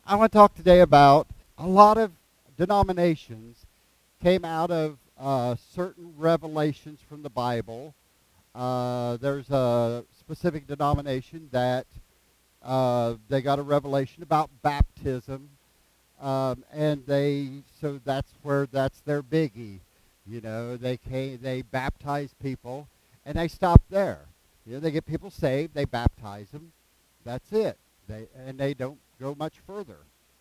I want to talk today about a lot of denominations came out of certain revelations from the Bible. There's a specific denomination that they got a revelation about baptism, and so that's their biggie. You know, they baptize people, and they stop there. You know, they get people saved, they baptize them. That's it. They don't go much further.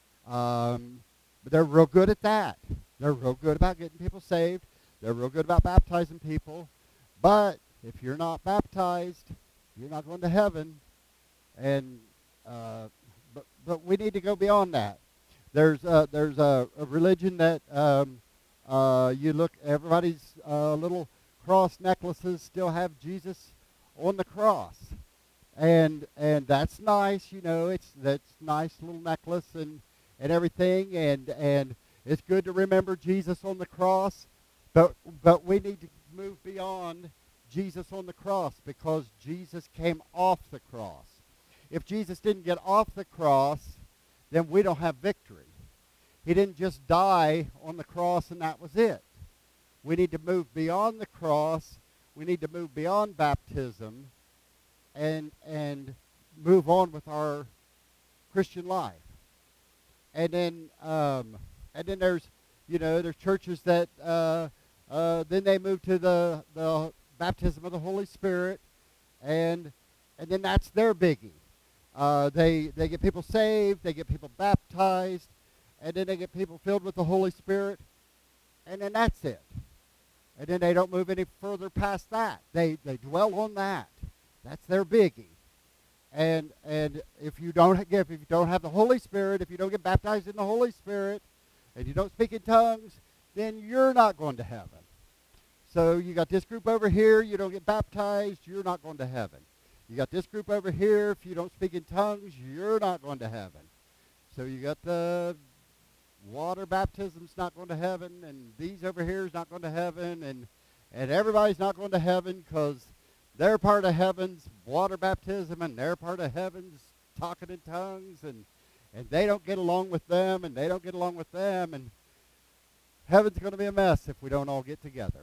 But they're real good at that. They're real good about getting people saved. They're real good about baptizing people. But if you're not baptized, you're not going to heaven. And but we need to go beyond that. There's a religion that you look. Everybody's little cross necklaces still have Jesus on the cross, and that's nice. You know, that's nice little necklace and everything, and it's good to remember Jesus on the cross. But we need to move beyond Jesus on the cross, because Jesus came off the cross. If Jesus didn't get off the cross, then we don't have victory. He didn't just die on the cross and that was it. We need to move beyond the cross. We need to move beyond baptism and move on with our Christian life. And then there's churches that then they move to the baptism of the Holy Spirit, and then that's their biggie. They get people saved, they get people baptized, and then they get people filled with the Holy Spirit, and then that's it. And then they don't move any further past that. They dwell on that. That's their biggie. And if you don't have the Holy Spirit, if you don't get baptized in the Holy Spirit, and you don't speak in tongues, then you're not going to heaven. So you got this group over here, you don't get baptized, you're not going to heaven. You got this group over here, if you don't speak in tongues, you're not going to heaven. So you got the water baptism's not going to heaven, and these over here is not going to heaven, and everybody's not going to heaven because they're part of heaven's water baptism, and they're part of heaven's talking in tongues, and they don't get along with them, and they don't get along with them, and heaven's going to be a mess if we don't all get together.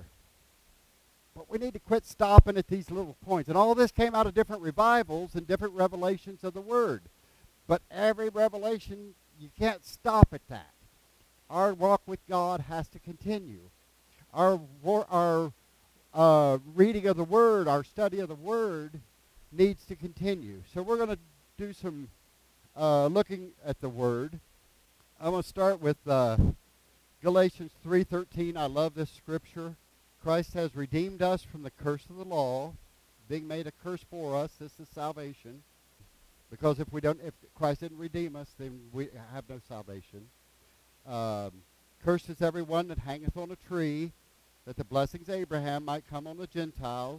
But we need to quit stopping at these little points. And all this came out of different revivals and different revelations of the Word. But every revelation, you can't stop at that. Our walk with God has to continue. Our reading of the Word, our study of the Word needs to continue. So we're going to do some looking at the Word. I'm going to start with Galatians 3:13. I love this scripture. Christ has redeemed us from the curse of the law, being made a curse for us. This is salvation. Because if Christ didn't redeem us, then we have no salvation. Cursed is everyone that hangeth on a tree, that the blessings of Abraham might come on the Gentiles,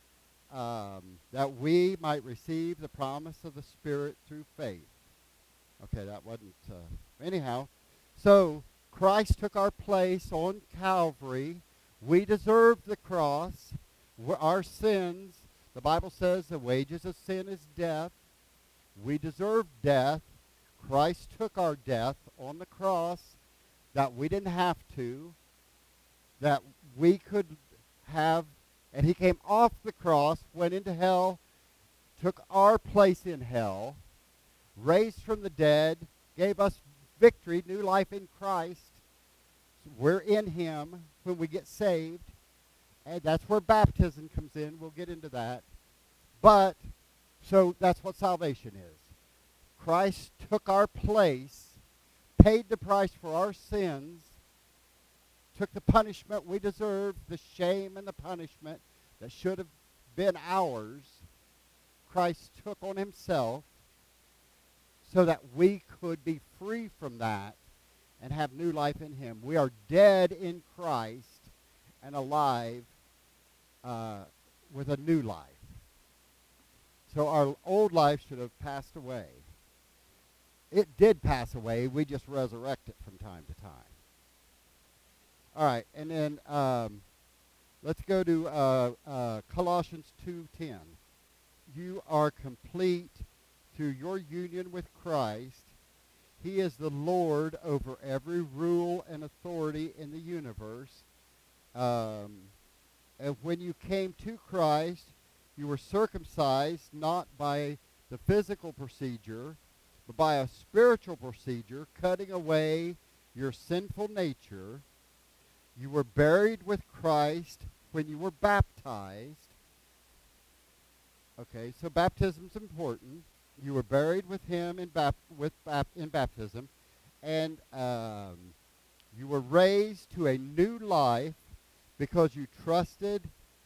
that we might receive the promise of the Spirit through faith. Okay, that wasn't... anyhow, so Christ took our place on Calvary. We deserved the cross. Our sins, the Bible says the wages of sin is death. We deserve death. Christ took our death on the cross that we didn't have to, that we could have, and he came off the cross, went into hell, took our place in hell, raised from the dead, gave us victory, new life in Christ. We're in him when we get saved, and that's where baptism comes in. We'll get into that. But, so that's what salvation is. Christ took our place, paid the price for our sins, took the punishment we deserved, the shame and the punishment that should have been ours. Christ took on himself so that we could be free from that and have new life in him. We are dead in Christ and alive with a new life. So our old life should have passed away. It did pass away. We just resurrect it from time to time. All right, and then let's go to Colossians 2:10. You are complete through your union with Christ. He is the Lord over every rule and authority in the universe. And when you came to Christ, you were circumcised not by the physical procedure, but by a spiritual procedure, cutting away your sinful nature. You were buried with Christ when you were baptized. Okay, so baptism's important. You were buried with him in baptism, and you were raised to a new life because you trusted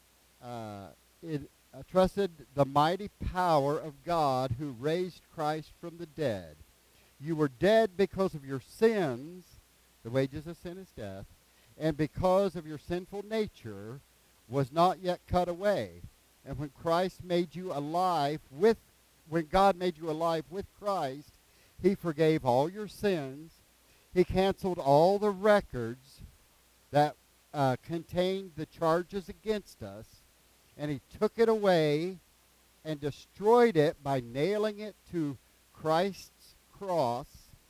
trusted the mighty power of God who raised Christ from the dead. You were dead because of your sins. The wages of sin is death. And because of your sinful nature was not yet cut away. And when Christ made you alive when God made you alive with Christ, he forgave all your sins. He canceled all the records that contained the charges against us, and he took it away and destroyed it by nailing it to Christ's cross.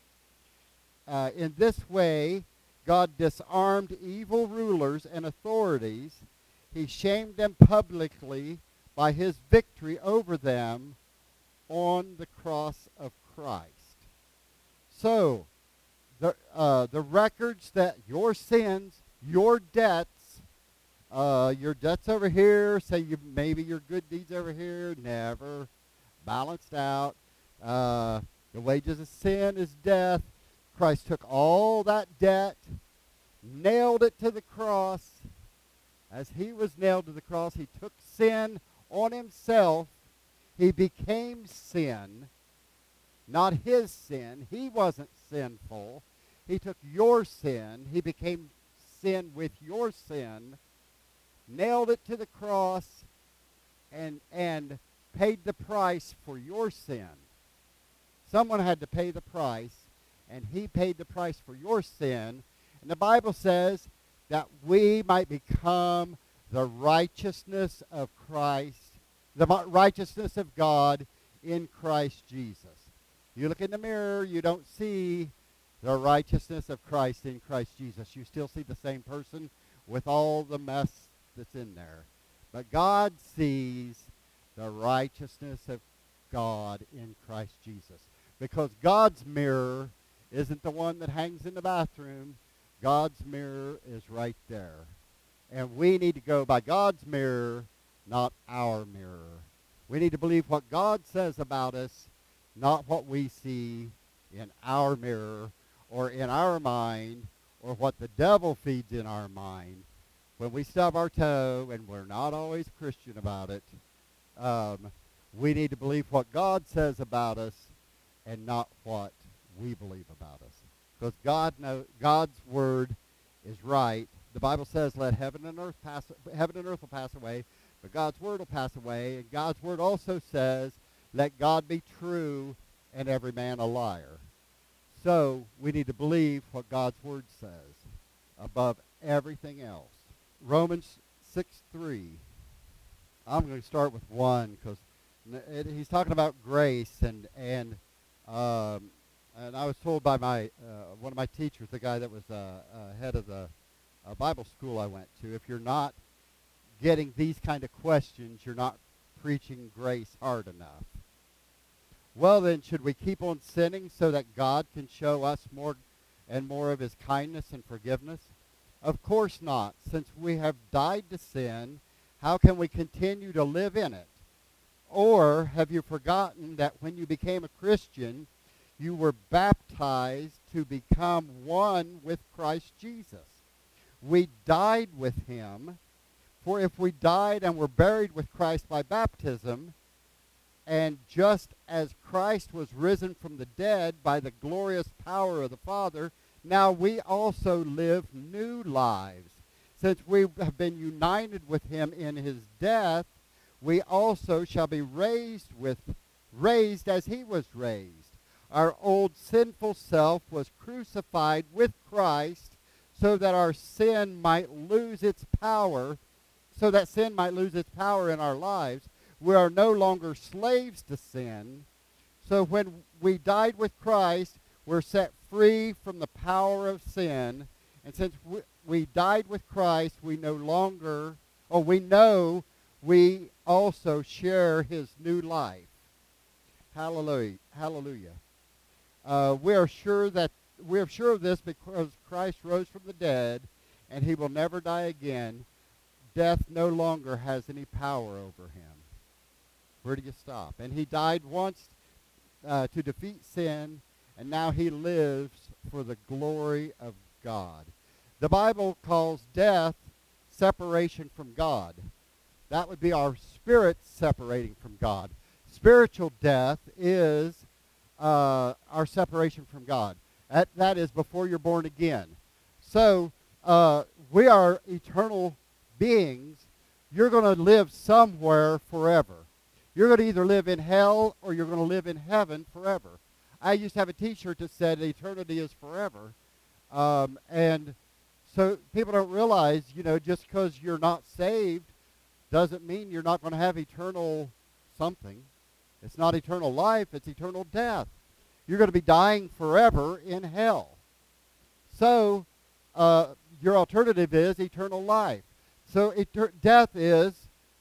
In this way, God disarmed evil rulers and authorities. He shamed them publicly by his victory over them on the cross of Christ. So, the records that your sins, your debts over here, say maybe your good deeds over here, never balanced out. The wages of sin is death. Christ took all that debt, nailed it to the cross. As he was nailed to the cross, he took sin on himself. He became sin, not his sin. He wasn't sinful. He took your sin. He became sin with your sin, nailed it to the cross, and paid the price for your sin. Someone had to pay the price, and he paid the price for your sin. And the Bible says that we might become the righteousness of Christ, the righteousness of God in Christ Jesus. You look in the mirror, you don't see the righteousness of Christ in Christ Jesus. You still see the same person with all the mess that's in there. But God sees the righteousness of God in Christ Jesus. Because God's mirror isn't the one that hangs in the bathroom. God's mirror is right there. And we need to go by God's mirror, not our mirror. We need to believe what God says about us, not what we see in our mirror or in our mind or what the devil feeds in our mind. When we stub our toe, and we're not always Christian about it, we need to believe what God says about us and not what we believe about us. Because God's word is right. The Bible says, let heaven and earth will pass away, but God's word will pass away. And God's word also says, let God be true and every man a liar. So we need to believe what God's word says above everything else. Romans 6:3. I'm going to start with 1 because he's talking about grace, and I was told by one of my teachers, the guy that was head of the Bible school I went to, if you're not getting these kind of questions, you're not preaching grace hard enough. Well then, should we keep on sinning so that God can show us more and more of his kindness and forgiveness? Of course not. Since we have died to sin, how can we continue to live in it? Or have you forgotten that when you became a Christian, you were baptized to become one with Christ Jesus? We died with him, for if we died and were buried with Christ by baptism, and just as Christ was risen from the dead by the glorious power of the Father, now we also live new lives. Since we have been united with him in his death, we also shall be raised as he was raised. Our old sinful self was crucified with Christ so that sin might lose its power in our lives. We are no longer slaves to sin. So when we died with Christ, We're set free from the power of sin. And since we died with Christ, we no longer, or we know we also share his new life. Hallelujah. Hallelujah. We are sure of this because Christ rose from the dead, and he will never die again. Death no longer has any power over him. Where do you stop? And he died once to defeat sin, and now he lives for the glory of God. The Bible calls death separation from God. That would be our spirit separating from God. Spiritual death is our separation from God. That is before you're born again. So we are eternal beings. You're going to live somewhere forever. You're going to either live in hell or you're going to live in heaven forever. I used to have a T-shirt that said eternity is forever. And so people don't realize, just because you're not saved doesn't mean you're not going to have eternal something. It's not eternal life, it's eternal death. You're going to be dying forever in hell. So your alternative is eternal life. So death is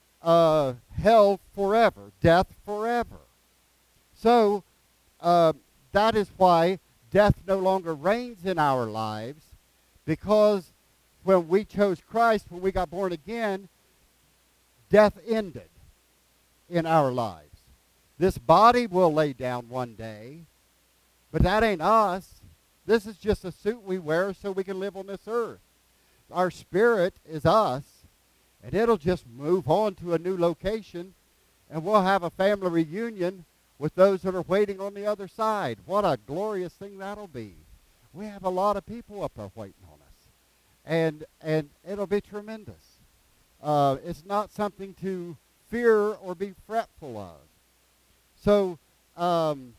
hell forever, death forever. So that is why death no longer reigns in our lives, because when we chose Christ, when we got born again, death ended in our lives. This body will lay down one day, but that ain't us. This is just a suit we wear so we can live on this earth. Our spirit is us, and it'll just move on to a new location, and we'll have a family reunion with those that are waiting on the other side. What a glorious thing that'll be. We have a lot of people up there waiting on us, and it'll be tremendous. It's not something to fear or be fretful of. So, and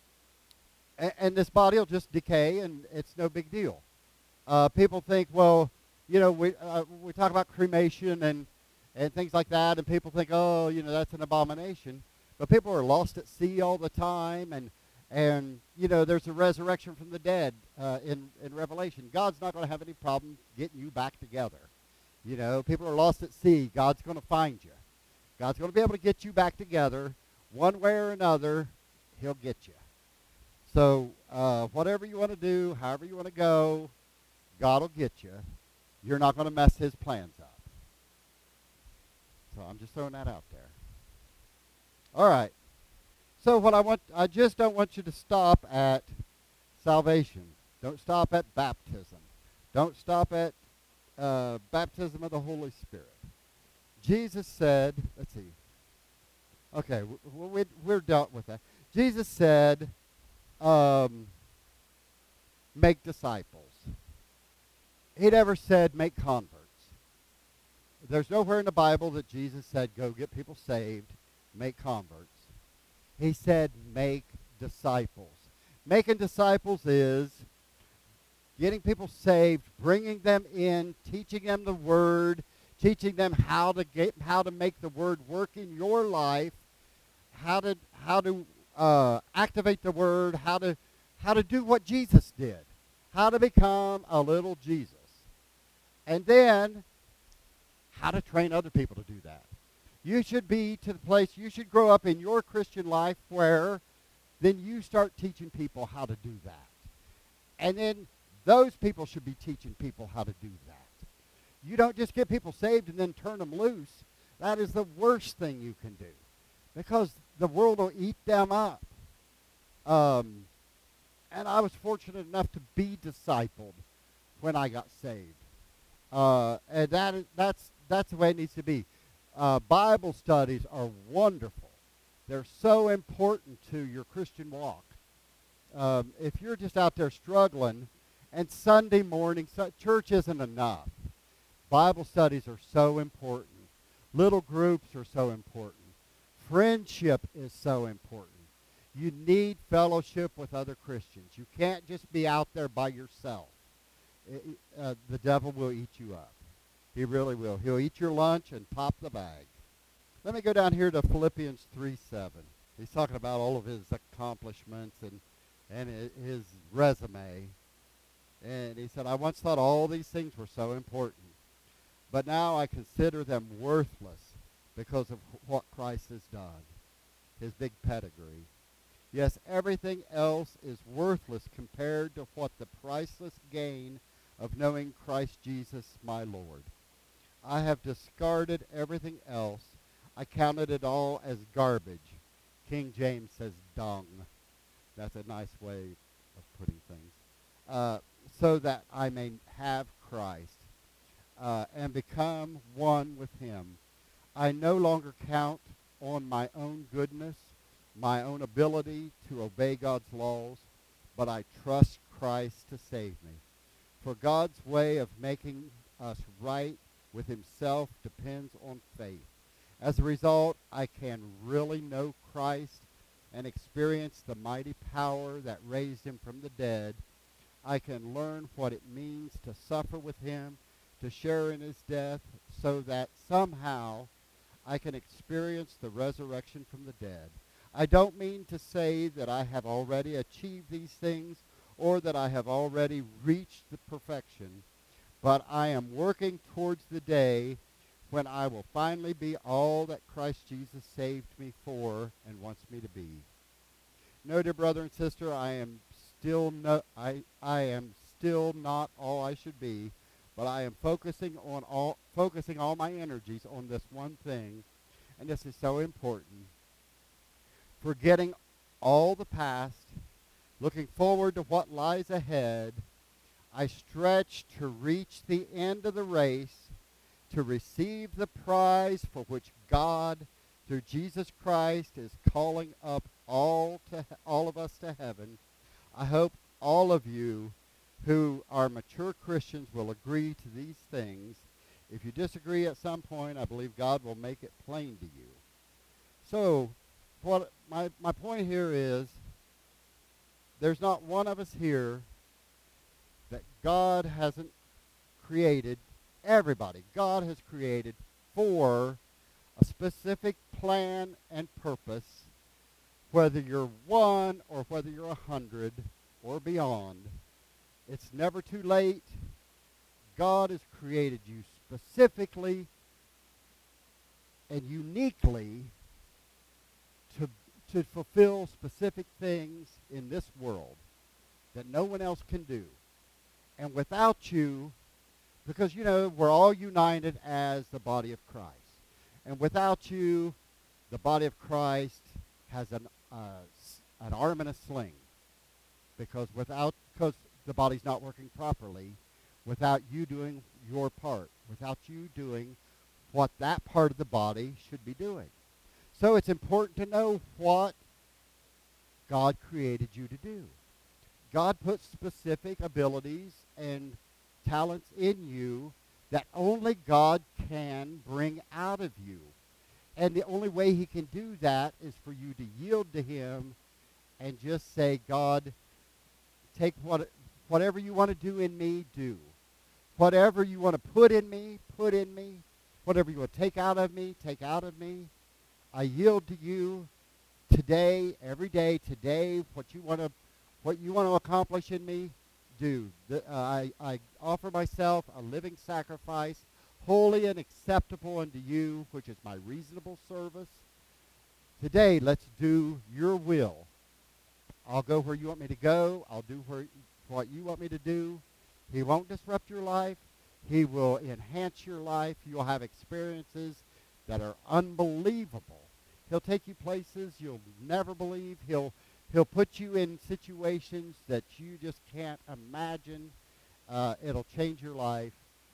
this body will just decay, and it's no big deal. People think, well, we talk about cremation and things like that, and people think, oh, that's an abomination. But people are lost at sea all the time, and there's a resurrection from the dead in Revelation. God's not going to have any problem getting you back together. People are lost at sea. God's going to find you. God's going to be able to get you back together. One way or another, he'll get you. So whatever you want to do, however you want to go, God will get you. You're not going to mess his plans up. So I'm just throwing that out there. All right. So I just don't want you to stop at salvation. Don't stop at baptism. Don't stop at baptism of the Holy Spirit. Jesus said, let's see. Okay, we're dealt with that. Jesus said, make disciples. He never said make converts. There's nowhere in the Bible that Jesus said go get people saved, make converts. He said make disciples. Making disciples is getting people saved, bringing them in, teaching them the Word, teaching them how to make the Word work in your life, how to activate the Word, how to do what Jesus did, how to become a little Jesus, and then how to train other people to do that. You should be to the place, you should grow up in your Christian life where then you start teaching people how to do that. And then those people should be teaching people how to do that. You don't just get people saved and then turn them loose. That is the worst thing you can do, because the world will eat them up. And I was fortunate enough to be discipled when I got saved. And that's the way it needs to be. Bible studies are wonderful. They're so important to your Christian walk. If you're just out there struggling, and Sunday morning, church isn't enough. Bible studies are so important. Little groups are so important. Friendship is so important. You need fellowship with other Christians. You can't just be out there by yourself. The devil will eat you up. He really will. He'll eat your lunch and pop the bag. Let me go down here to Philippians 3:7. He's talking about all of his accomplishments, and his resume. And he said, I once thought all these things were so important, but now I consider them worthless because of what Christ has done, his big pedigree. Yes, everything else is worthless compared to what the priceless gain of knowing Christ Jesus my Lord. I have discarded everything else. I counted it all as garbage. King James says dung. That's a nice way of putting things. So that I may have Christ and become one with him. I no longer count on my own goodness, my own ability to obey God's laws, but I trust Christ to save me. For God's way of making us right with himself depends on faith. As a result, I can really know Christ and experience the mighty power that raised him from the dead. I can learn what it means to suffer with him, to share in his death, so that somehow I can experience the resurrection from the dead. I don't mean to say that I have already achieved these things or that I have already reached the perfection, but I am working towards the day when I will finally be all that Christ Jesus saved me for and wants me to be. No, dear brother and sister, I am still not all I should be, but I am focusing all my energies on this one thing, and this is so important. Forgetting all the past, looking forward to what lies ahead, I stretch to reach the end of the race, to receive the prize for which God, through Jesus Christ, is calling up all of us to heaven. I hope all of you who are mature Christians will agree to these things. If you disagree at some point, I believe God will make it plain to you. So, what my point here is, there's not one of us here that God hasn't created. Everybody God has created for a specific plan and purpose, whether you're 1 or whether you're 100 or beyond. It's never too late. God has created you specifically and uniquely to fulfill specific things in this world that no one else can do. And without you, because, we're all united as the body of Christ. And without you, the body of Christ has an arm and a sling. Because the body's not working properly without you doing your part, without you doing what that part of the body should be doing. So it's important to know what God created you to do. God put specific abilities and talents in you that only God can bring out of you. And the only way he can do that is for you to yield to him and just say, God, take whatever you want to do in me, do. Whatever you want to put in me, put in me. Whatever you want to take out of me, take out of me. I yield to you today, every day, today, what you want to accomplish in me, do. I offer myself a living sacrifice, holy and acceptable unto you, which is my reasonable service. Today, let's do your will. I'll go where you want me to go. I'll do what you want me to do. He won't disrupt your life. He will enhance your life. You'll have experiences that are unbelievable. He'll take you places you'll never believe. He'll put you in situations that you just can't imagine. It'll change your life.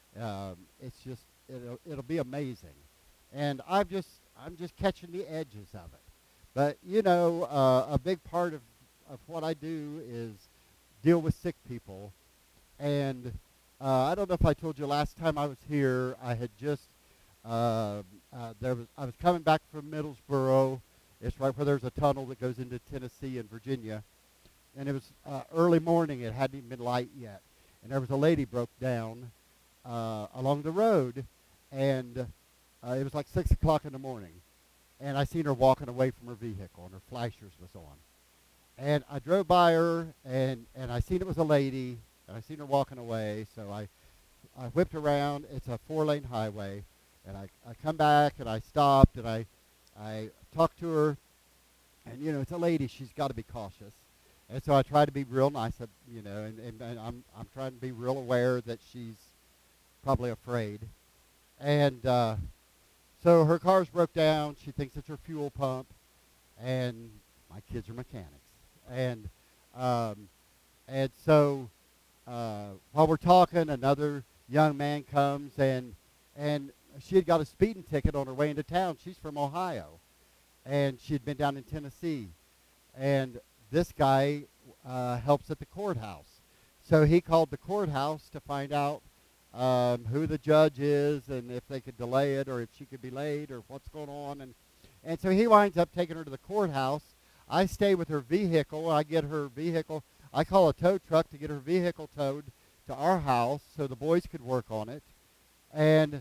It'll be amazing. And I'm just catching the edges of it. But a big part of what I do is deal with sick people. And I don't know if I told you last time I was here, I had just I was coming back from Middlesboro. It's right where there's a tunnel that goes into Tennessee and Virginia. And it was early morning. It hadn't even been light yet. And there was a lady broke down along the road. And it was like 6 o'clock in the morning. And I seen her walking away from her vehicle, and her flashers was on. And I drove by her, and I seen it was a lady, and I seen her walking away, so I whipped around. It's a 4-lane highway, and I come back, and I stopped, and I talked to her, and, it's a lady. She's got to be cautious. And so I try to be real nice, and I'm trying to be real aware that she's probably afraid. And so her car's broke down. She thinks it's her fuel pump, and my kids are mechanics. And um, and so while we're talking, another young man comes, and she had got a speeding ticket on her way into town. She's from Ohio, and she had been down in Tennessee. And this guy helps at the courthouse. So he called the courthouse to find out who the judge is and if they could delay it or if she could be late or what's going on. And so he winds up taking her to the courthouse. I stay with her vehicle. I get her vehicle. I call a tow truck to get her vehicle towed to our house so the boys could work on it. And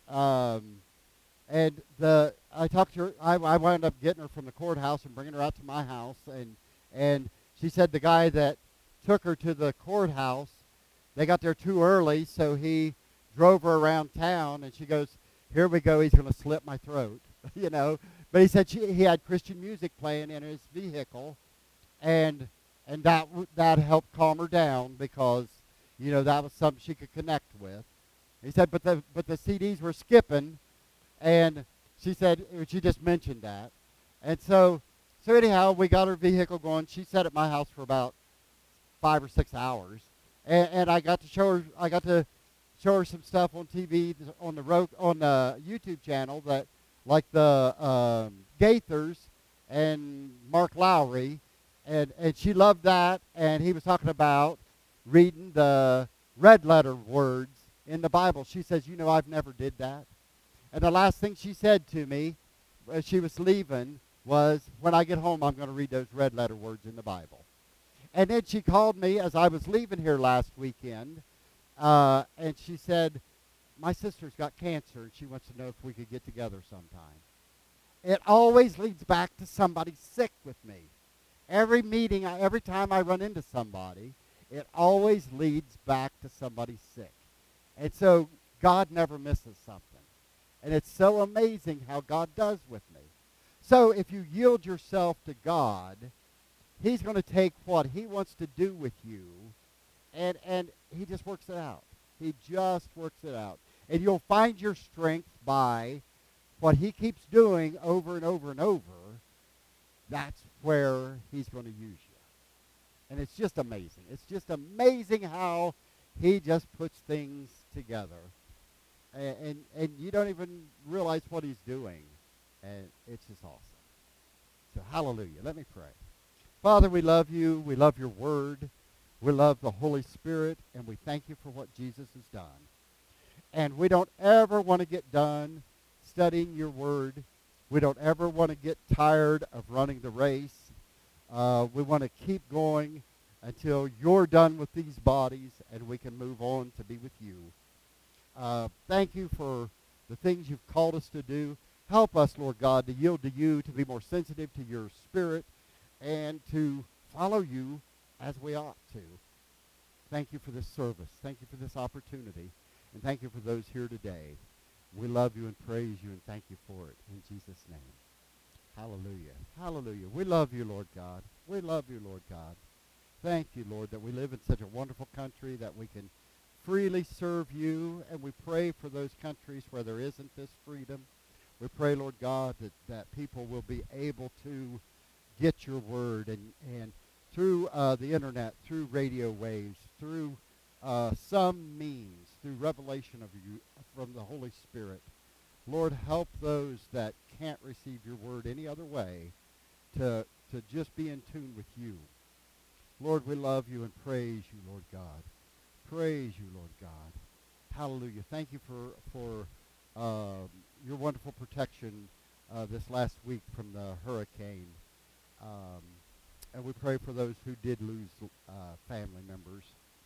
I talked to her. I wound up getting her from the courthouse and bringing her out to my house. And she said the guy that took her to the courthouse, they got there too early, so he drove her around town. And she goes, "Here we go. He's going to slit my throat," But he said he had Christian music playing in his vehicle, and that helped calm her down because that was something she could connect with. He said, but the CDs were skipping, and she said she just mentioned that, and so anyhow we got her vehicle going. She sat at my house for about 5 or 6 hours, and I got to show her some stuff on TV on the YouTube channel that. Like the Gaithers and Mark Lowry, and she loved that, and he was talking about reading the red letter words in the Bible. She says, I've never did that. And the last thing she said to me as she was leaving was, when I get home, I'm going to read those red letter words in the Bible. And then she called me as I was leaving here last weekend, and she said, my sister's got cancer, and she wants to know if we could get together sometime. It always leads back to somebody sick with me. Every meeting, every time I run into somebody, it always leads back to somebody sick. And so God never misses something. And it's so amazing how God does with me. So if you yield yourself to God, he's going to take what he wants to do with you, and he just works it out. He just works it out. And you'll find your strength by what he keeps doing over and over and over. That's where he's going to use you. And it's just amazing. It's just amazing how he just puts things together. And you don't even realize what he's doing. And it's just awesome. So hallelujah. Let me pray. Father, we love you. We love your word. We love the Holy Spirit. And we thank you for what Jesus has done. And we don't ever want to get done studying your word. We don't ever want to get tired of running the race. We want to keep going until you're done with these bodies and we can move on to be with you. Thank you for the things you've called us to do. Help us, Lord God, to yield to you, to be more sensitive to your spirit, and to follow you as we ought to. Thank you for this service. Thank you for this opportunity. And thank you for those here today. We love you and praise you and thank you for it. In Jesus' name. Hallelujah. Hallelujah. We love you, Lord God. We love you, Lord God. Thank you, Lord, that we live in such a wonderful country that we can freely serve you. And we pray for those countries where there isn't this freedom. We pray, Lord God, that people will be able to get your word and through the internet, through radio waves, through some means, through revelation of you from the Holy Spirit. Lord, help those that can't receive your word any other way to just be in tune with you. Lord, we love you and praise you, Lord God. Praise you, Lord God. Hallelujah. Thank you for your wonderful protection this last week from the hurricane. And we pray for those who did lose family members.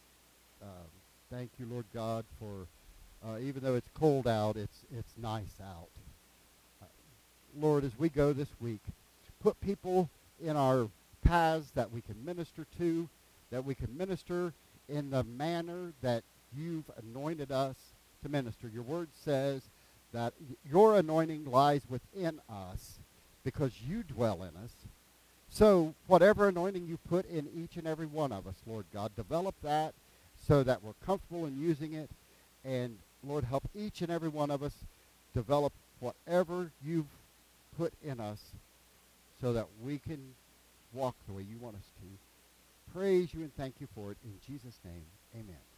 Thank you, Lord God, for even though it's cold out, it's nice out. Lord, as we go this week, put people in our paths that we can minister to, that we can minister in the manner that you've anointed us to minister. Your word says that your anointing lies within us because you dwell in us. So whatever anointing you put in each and every one of us, Lord God, develop that so that we're comfortable in using it. And Lord, help each and every one of us develop whatever you've put in us so that we can walk the way you want us to. Praise you and thank you for it. In Jesus' name, amen.